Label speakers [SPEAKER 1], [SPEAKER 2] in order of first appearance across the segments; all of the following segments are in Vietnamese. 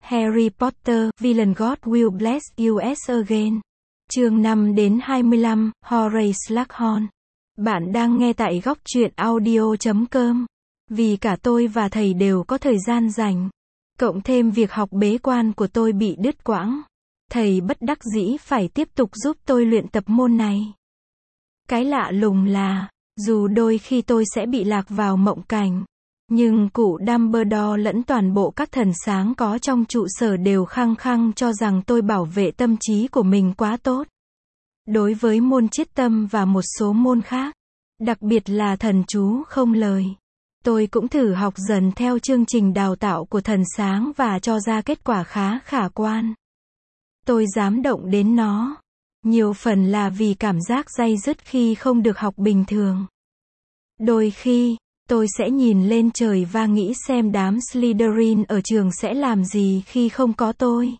[SPEAKER 1] Harry Potter, Villain God Will Bless Us Again. Chương 5 đến 25, Horace Slughorn. Bạn đang nghe tại góc truyện audio.com. Vì cả tôi và thầy đều có thời gian rảnh. Cộng thêm việc học bế quan của tôi bị đứt quãng. Thầy bất đắc dĩ phải tiếp tục giúp tôi luyện tập môn này. Cái lạ lùng là, dù đôi khi tôi sẽ bị lạc vào mộng cảnh, nhưng cụ Dumbledore lẫn toàn bộ các thần sáng có trong trụ sở đều khăng khăng cho rằng tôi bảo vệ tâm trí của mình quá tốt. Đối với môn triết tâm và một số môn khác, đặc biệt là thần chú không lời, tôi cũng thử học dần theo chương trình đào tạo của thần sáng và cho ra kết quả khá khả quan. Tôi dám động đến nó, nhiều phần là vì cảm giác day dứt khi không được học bình thường. Đôi khi, tôi sẽ nhìn lên trời và nghĩ xem đám Slytherin ở trường sẽ làm gì khi không có tôi.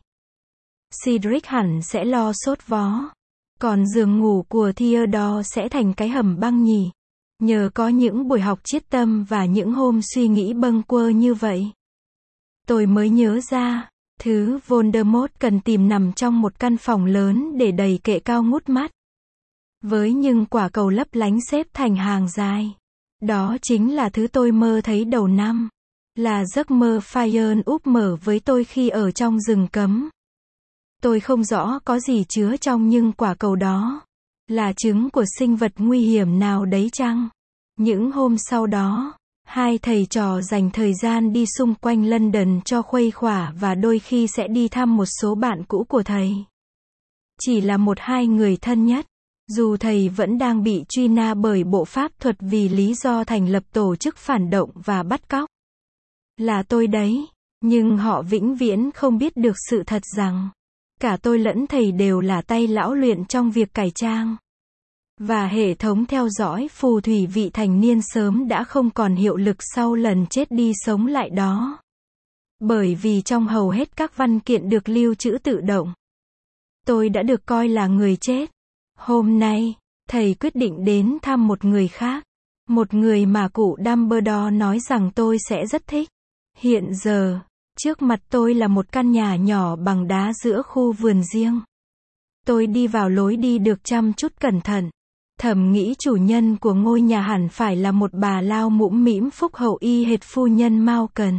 [SPEAKER 1] Cedric hẳn sẽ lo sốt vó. Còn giường ngủ của Theodore sẽ thành cái hầm băng nhỉ. Nhờ có những buổi học triết tâm và những hôm suy nghĩ bâng quơ như vậy, tôi mới nhớ ra, thứ Voldemort cần tìm nằm trong một căn phòng lớn để đầy kệ cao ngút mắt, với những quả cầu lấp lánh xếp thành hàng dài. Đó chính là thứ tôi mơ thấy đầu năm. Là giấc mơ Fire úp mở với tôi khi ở trong rừng cấm. Tôi không rõ có gì chứa trong những quả cầu đó. Là trứng của sinh vật nguy hiểm nào đấy chăng? Những hôm sau đó, hai thầy trò dành thời gian đi xung quanh London cho khuây khỏa và đôi khi sẽ đi thăm một số bạn cũ của thầy. Chỉ là một hai người thân nhất. Dù thầy vẫn đang bị truy nã bởi bộ pháp thuật vì lý do thành lập tổ chức phản động và bắt cóc. Là tôi đấy. Nhưng họ vĩnh viễn không biết được sự thật rằng, cả tôi lẫn thầy đều là tay lão luyện trong việc cải trang. Và hệ thống theo dõi phù thủy vị thành niên sớm đã không còn hiệu lực sau lần chết đi sống lại đó. Bởi vì trong hầu hết các văn kiện được lưu trữ tự động, tôi đã được coi là người chết. Hôm nay, thầy quyết định đến thăm một người khác. Một người mà cụ Dumbledore nói rằng tôi sẽ rất thích. Hiện giờ, trước mặt tôi là một căn nhà nhỏ bằng đá giữa khu vườn riêng. Tôi đi vào lối đi được chăm chút cẩn thận. Thầm nghĩ chủ nhân của ngôi nhà hẳn phải là một bà lao mũm mĩm phúc hậu y hệt phu nhân Malcolm.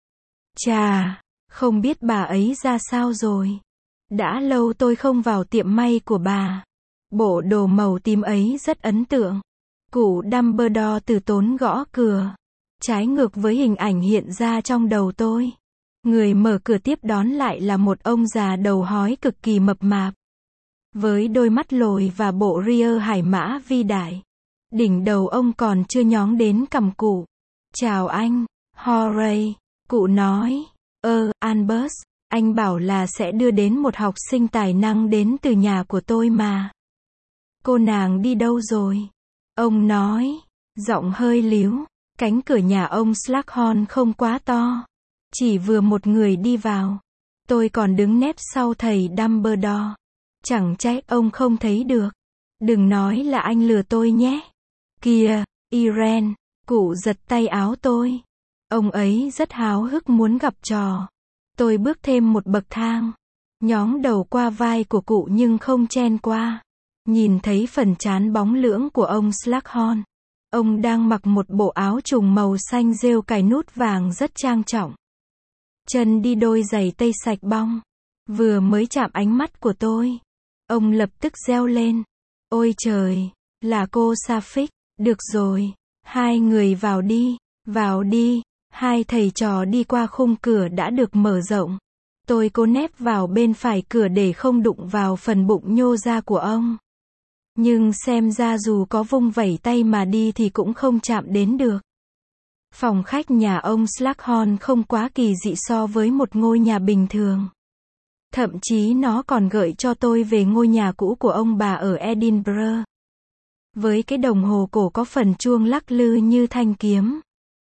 [SPEAKER 1] Chà, không biết bà ấy ra sao rồi. Đã lâu tôi không vào tiệm may của bà. Bộ đồ màu tím ấy rất ấn tượng. Cụ Dumbledore từ tốn gõ cửa. Trái ngược với hình ảnh hiện ra trong đầu tôi. Người mở cửa tiếp đón lại là một ông già đầu hói cực kỳ mập mạp. Với đôi mắt lồi và bộ ria hải mã vĩ đại. Đỉnh đầu ông còn chưa nhóng đến cằm cụ. Chào anh, Horace. Cụ nói. Albus, anh bảo là sẽ đưa đến một học sinh tài năng đến từ nhà của tôi mà. Cô nàng đi đâu rồi? Ông nói. Giọng hơi líu. Cánh cửa nhà ông Slughorn không quá to. Chỉ vừa một người đi vào. Tôi còn đứng nép sau thầy Dumbledore. Chẳng trách ông không thấy được. Đừng nói là anh lừa tôi nhé. Kìa, Irene. Cụ giật tay áo tôi. Ông ấy rất háo hức muốn gặp trò. Tôi bước thêm một bậc thang. Nhón đầu qua vai của cụ nhưng không chen qua. Nhìn thấy phần trán bóng lưỡng của ông Slughorn. Ông đang mặc một bộ áo trùng màu xanh rêu cài nút vàng rất trang trọng. Chân đi đôi giày tây sạch bong. Vừa mới chạm ánh mắt của tôi, ông lập tức reo lên. Ôi trời, là cô Sapphire. Được rồi, hai người vào đi, vào đi. Hai thầy trò đi qua khung cửa đã được mở rộng. Tôi cố nép vào bên phải cửa để không đụng vào phần bụng nhô ra của ông. Nhưng xem ra dù có vung vẩy tay mà đi thì cũng không chạm đến được. Phòng khách nhà ông Slughorn không quá kỳ dị so với một ngôi nhà bình thường. Thậm chí nó còn gợi cho tôi về ngôi nhà cũ của ông bà ở Edinburgh. Với cái đồng hồ cổ có phần chuông lắc lư như thanh kiếm.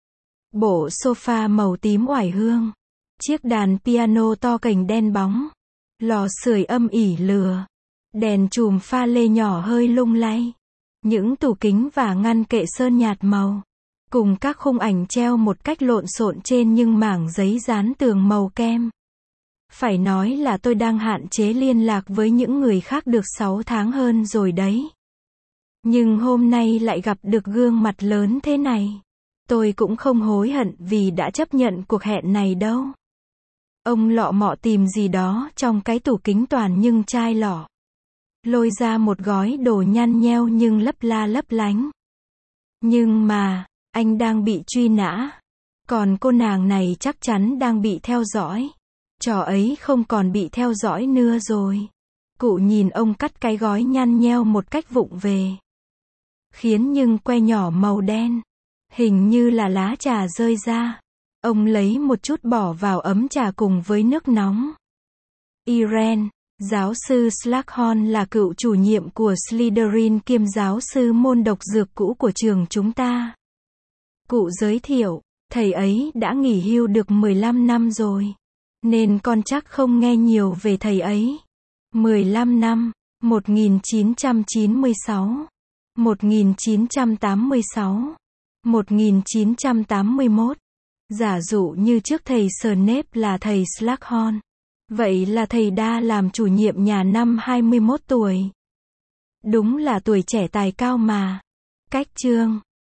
[SPEAKER 1] Bộ sofa màu tím oải hương. Chiếc đàn piano to cành đen bóng. Lò sưởi âm ỉ lửa. Đèn chùm pha lê nhỏ hơi lung lay. Những tủ kính và ngăn kệ sơn nhạt màu. Cùng các khung ảnh treo một cách lộn xộn trên những mảng giấy dán tường màu kem. Phải nói là tôi đang hạn chế liên lạc với những người khác được 6 tháng hơn rồi đấy. Nhưng hôm nay lại gặp được gương mặt lớn thế này. Tôi cũng không hối hận vì đã chấp nhận cuộc hẹn này đâu. Ông lọ mọ tìm gì đó trong cái tủ kính toàn nhưng chai lọ. Lôi ra một gói đồ nhăn nheo nhưng lấp la lấp lánh. Nhưng mà, anh đang bị truy nã. Còn cô nàng này chắc chắn đang bị theo dõi. Trò ấy không còn bị theo dõi nữa rồi. Cụ nhìn ông cắt cái gói nhăn nheo một cách vụng về. Khiến nhưng que nhỏ màu đen. Hình như là lá trà rơi ra. Ông lấy một chút bỏ vào ấm trà cùng với nước nóng. Irene, giáo sư Slughorn là cựu chủ nhiệm của Slytherin kiêm giáo sư môn độc dược cũ của trường chúng ta. Cụ giới thiệu, thầy ấy đã nghỉ hưu được 15 năm rồi. Nên con chắc không nghe nhiều về thầy ấy. 15 năm, 1996, 1986, 1981. Giả dụ như trước thầy Snape là thầy Slughorn. Vậy là thầy đã làm chủ nhiệm nhà năm 21 tuổi. Đúng là tuổi trẻ tài cao mà. Cách chương